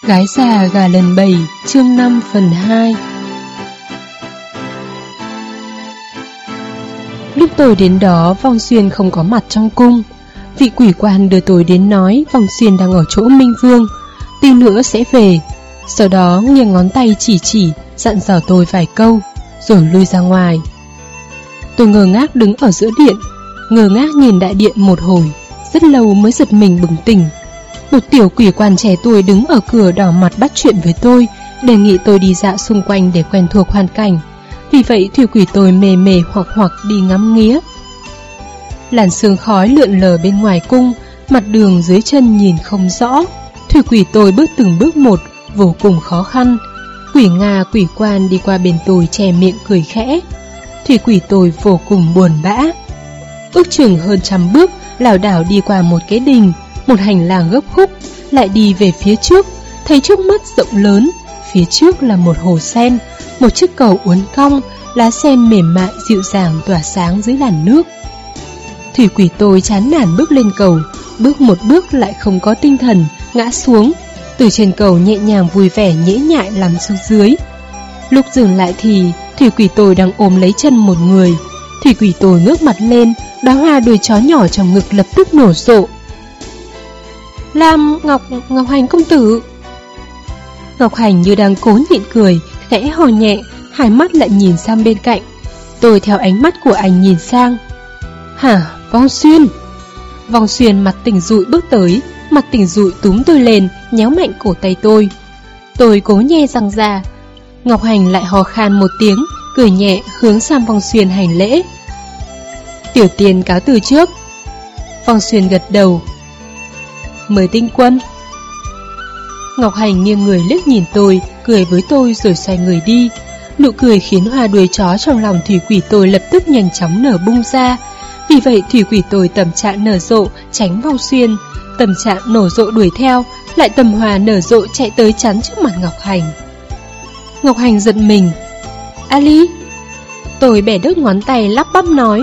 Gái già gà lần 7, chương 5 phần 2. Lúc tôi đến đó, Vong Xuyên không có mặt trong cung. Vị quỷ quan đưa tôi đến nói Vong Xuyên đang ở chỗ Minh Vương, tí nữa sẽ về. Sau đó nghiêng ngón tay chỉ dặn dò tôi vài câu, rồi lui ra ngoài. Tôi ngơ ngác đứng ở giữa điện, ngơ ngác nhìn đại điện một hồi, rất lâu mới giật mình bừng tỉnh. Một tiểu quỷ quan trẻ tuổi đứng ở cửa đỏ mặt bắt chuyện với tôi, đề nghị tôi đi dạo xung quanh để quen thuộc hoàn cảnh. Vì vậy thủy quỷ tôi mề mề hoặc đi ngắm nghía. Làn sương khói lượn lờ bên ngoài cung, mặt đường dưới chân nhìn không rõ. Thủy quỷ tôi bước từng bước một, vô cùng khó khăn. Quỷ Nga quỷ quan đi qua bên tôi che miệng cười khẽ. Thủy quỷ tôi vô cùng buồn bã. Ước chừng hơn 100 bước, lảo đảo đi qua một cái đình, một hành lang gấp khúc, lại đi về phía trước, thấy trước mắt rộng lớn, phía trước là một hồ sen, một chiếc cầu uốn cong, lá sen mềm mại dịu dàng tỏa sáng dưới làn nước. Thủy quỷ tôi chán nản bước lên cầu, bước một bước lại không có tinh thần, ngã xuống. Từ trên cầu nhẹ nhàng vui vẻ nhễ nhại lăn xuống dưới. Lúc dừng lại thì thủy quỷ tôi đang ôm lấy chân một người. Thủy quỷ tôi ngước mặt lên, đóa hoa đuôi chó nhỏ trong ngực lập tức nổ rộ. Ngọc Hành công tử. Ngọc Hành như đang cố nhịn cười, khẽ hò nhẹ, hai mắt lại nhìn sang bên cạnh. Tôi theo ánh mắt của anh nhìn sang. Hả, Vong Xuyên? Vong Xuyên mặt tỉnh dụi bước tới, mặt tỉnh dụi túm tôi lên, nhéo mạnh cổ tay tôi. Tôi cố nhe răng ra. Ngọc Hành lại hò khan một tiếng, cười nhẹ hướng sang Vong Xuyên hành lễ. Tiểu tiên cáo từ trước. Vong Xuyên gật đầu. Mời tinh quân. Ngọc Hành nghiêng người liếc nhìn tôi, cười với tôi rồi xoay người đi. Nụ cười khiến hoa đuôi chó trong lòng thủy quỷ tôi lập tức nhanh chóng nở bung ra. Vì vậy thủy quỷ tôi tầm trạng nở rộ tránh Vong Xuyên, tầm trạng nổ rộ đuổi theo, lại tầm hòa nở rộ chạy tới chắn trước mặt Ngọc Hành. Ngọc Hành giật mình. Ali. Tôi bẻ đứt ngón tay lắp bắp nói.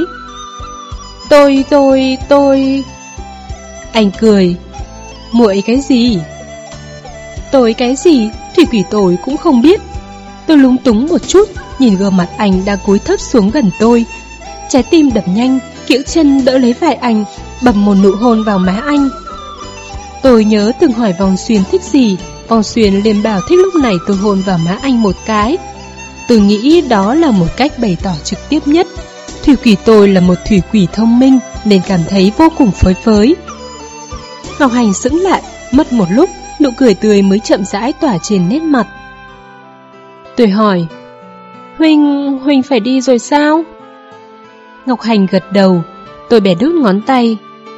Tôi. Anh cười. Muội cái gì? Tôi cái gì? Thủy quỷ tôi cũng không biết. Tôi lúng túng một chút, nhìn gương mặt anh đang cúi thấp xuống gần tôi. Trái tim đập nhanh, kiễng chân đỡ lấy vai anh, bầm một nụ hôn vào má anh. Tôi nhớ từng hỏi Vong Xuyên thích gì, Vong Xuyên liền bảo thích lúc này tôi hôn vào má anh một cái. Tôi nghĩ đó là một cách bày tỏ trực tiếp nhất. Thủy quỷ tôi là một thủy quỷ thông minh nên cảm thấy vô cùng phơi phới. Ngọc Hành sững lại, mất một lúc, nụ cười tươi mới chậm rãi tỏa trên nét mặt. Tôi hỏi, Huynh phải đi rồi sao? Ngọc Hành gật đầu. Tôi bẻ đứt ngón tay.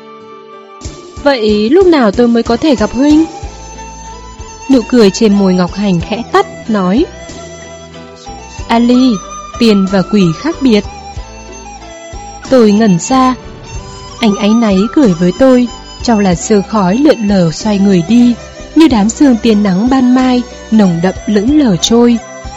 Vậy lúc nào tôi mới có thể gặp Huynh? Nụ cười trên môi Ngọc Hành khẽ tắt, nói, Ali, tiền và quỷ khác biệt. Tôi ngẩn ra. Anh áy náy cười với tôi, trong làn sương khói lượn lờ xoay người đi, như đám sương tia nắng ban mai, nồng đậm lững lờ trôi.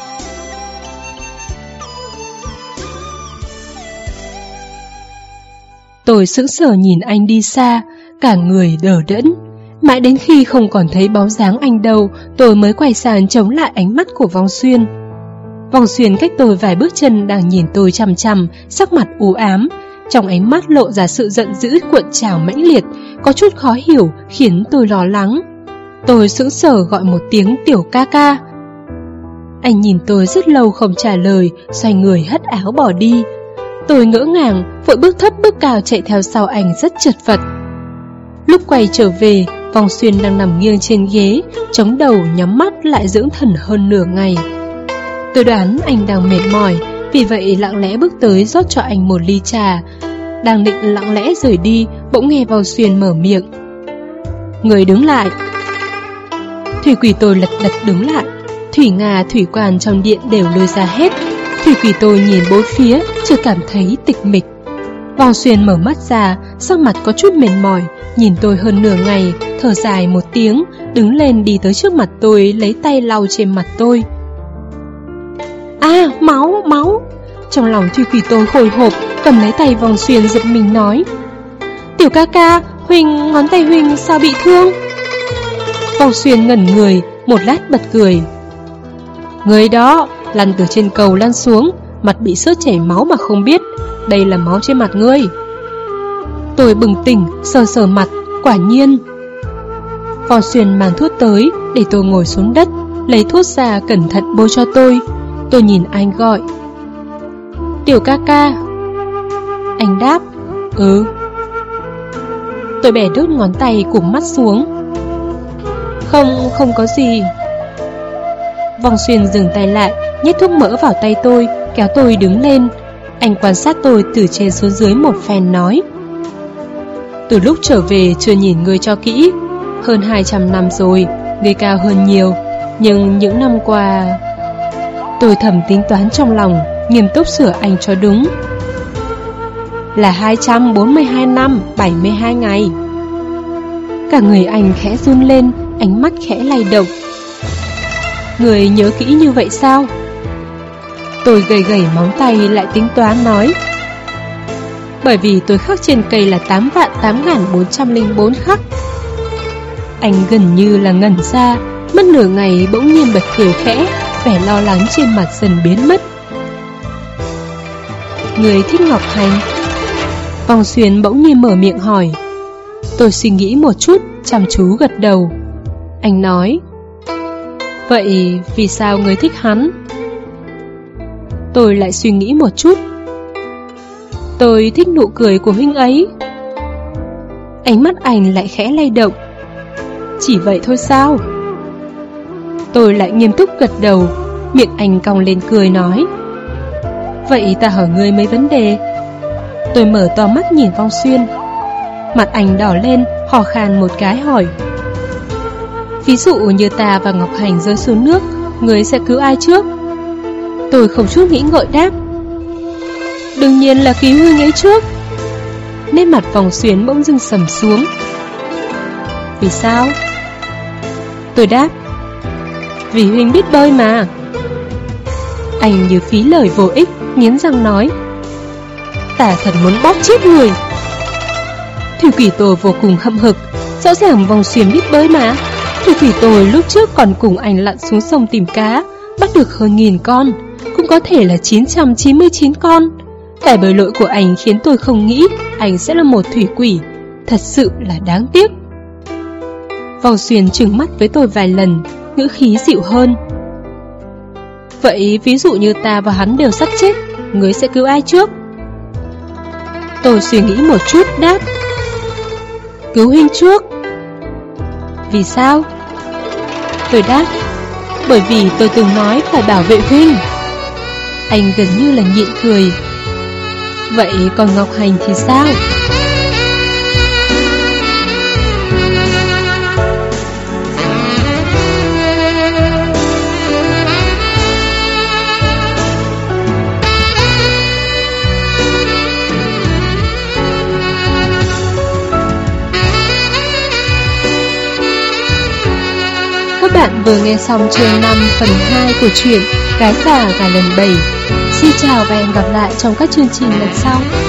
Tôi sững sờ nhìn anh đi xa, cả người đờ đẫn. Mãi đến khi không còn thấy bóng dáng anh đâu, tôi mới quay sang chống lại ánh mắt của Vong Xuyên. Vong Xuyên cách tôi vài bước chân đang nhìn tôi chằm chằm, sắc mặt u ám. Trong ánh mắt lộ ra sự giận dữ cuộn trào mãnh liệt, có chút khó hiểu khiến tôi lo lắng. Tôi sững sờ gọi một tiếng tiểu ca ca. Anh nhìn tôi rất lâu không trả lời, xoay người hất áo bỏ đi. Tôi ngỡ ngàng, vội bước thấp bước cao chạy theo sau anh rất chật vật. Lúc quay trở về, Vong Xuyên đang nằm nghiêng trên ghế, chống đầu nhắm mắt lại dưỡng thần hơn nửa ngày. Tôi đoán anh đang mệt mỏi, vì vậy lặng lẽ bước tới rót cho anh một ly trà. Đang định lặng lẽ rời đi, bỗng nghe Vong Xuyên mở miệng. Người đứng lại. Thủy quỷ tôi lật đật đứng lại. Thủy Nga thủy quan trong điện đều lôi ra hết. Thủy quỷ tôi nhìn bốn phía, chưa cảm thấy tịch mịch. Vong Xuyên mở mắt ra, sắc mặt có chút mệt mỏi, nhìn tôi hơn nửa ngày, thở dài một tiếng, đứng lên đi tới trước mặt tôi, lấy tay lau trên mặt tôi. À, máu. Trong lòng thủy quỷ tôi hồi hộp, cầm lấy tay Vong Xuyên giật mình nói. Tiểu ca ca, Huynh, ngón tay Huynh sao bị thương? Vong Xuyên ngẩn người, một lát bật cười. Người đó, lăn từ trên cầu lăn xuống, mặt bị xước chảy máu mà không biết. Đây là máu trên mặt ngươi. Tôi bừng tỉnh, sờ sờ mặt, quả nhiên. Vong Xuyên mang thuốc tới, để tôi ngồi xuống đất, lấy thuốc ra cẩn thận bôi cho tôi. Tôi nhìn anh gọi. Tiểu ca ca. Anh đáp. Ừ. Tôi bẻ đốt ngón tay cụp mắt xuống. Không có gì. Vong Xuyên dừng tay lại, nhét thuốc mỡ vào tay tôi, kéo tôi đứng lên. Anh quan sát tôi từ trên xuống dưới một phen nói. Từ lúc trở về chưa nhìn ngươi cho kỹ. Hơn 200 năm rồi, ngươi cao hơn nhiều. Nhưng những năm qua... Tôi thầm tính toán trong lòng, nghiêm túc sửa anh cho đúng. Là 242 năm, 72 ngày. Cả người anh khẽ run lên, ánh mắt khẽ lay động. Người nhớ kỹ như vậy sao? Tôi gầy móng tay lại tính toán nói. Bởi vì tôi khắc trên cây là 8.404 khắc. Anh gần như là ngẩn ra, mất nửa ngày bỗng nhiên bật cười khẽ, vẻ lo lắng trên mặt dần biến mất. Người thích ngọc hành? Vong Xuyên bỗng nhiên mở miệng hỏi. Tôi suy nghĩ một chút, chăm chú gật đầu. Anh nói. Vậy vì sao người thích hắn? Tôi lại suy nghĩ một chút. Tôi thích nụ cười của huynh ấy. Ánh mắt anh lại khẽ lay động. Chỉ vậy thôi sao? Tôi lại nghiêm túc gật đầu. Miệng anh cong lên cười nói. Vậy ta hỏi ngươi mấy vấn đề. Tôi mở to mắt nhìn Vong Xuyên. Mặt anh đỏ lên, hò khan một cái hỏi. Ví dụ như ta và Ngọc Hành rơi xuống nước, ngươi sẽ cứu ai trước? Tôi không chút nghĩ ngợi đáp. Đương nhiên là cứu huynh ấy trước. Nét mặt Vong Xuyên bỗng dưng sầm xuống. Vì sao? Tôi đáp. Vì huynh biết bơi mà. Anh như phí lời vô ích, nghiến răng nói. Ta thật muốn bóp chết người. Thủy Quỷ tôi vô cùng hậm hực. Rõ ràng Vong Xuyên biết bơi mà. Thủy Quỷ tôi lúc trước còn cùng anh lặn xuống sông tìm cá, bắt được hơn 1000 con, cũng có thể là 999 con. Tài bơi lội của anh khiến tôi không nghĩ anh sẽ là một thủy quỷ. Thật sự là đáng tiếc. Vong Xuyên trừng mắt với tôi vài lần, ngữ khí dịu hơn. Vậy ví dụ như ta và hắn đều sắp chết, ngươi sẽ cứu ai trước? Tôi suy nghĩ một chút đáp. Cứu huynh trước. Vì sao? Tôi đáp. Bởi vì tôi từng nói phải bảo vệ huynh. Anh gần như là nhịn cười. Vậy còn Ngọc Hành thì sao? Các bạn vừa nghe xong chương 5 phần 2 của truyện Gái già gà lần 7. Xin chào và hẹn gặp lại trong các chương trình lần sau.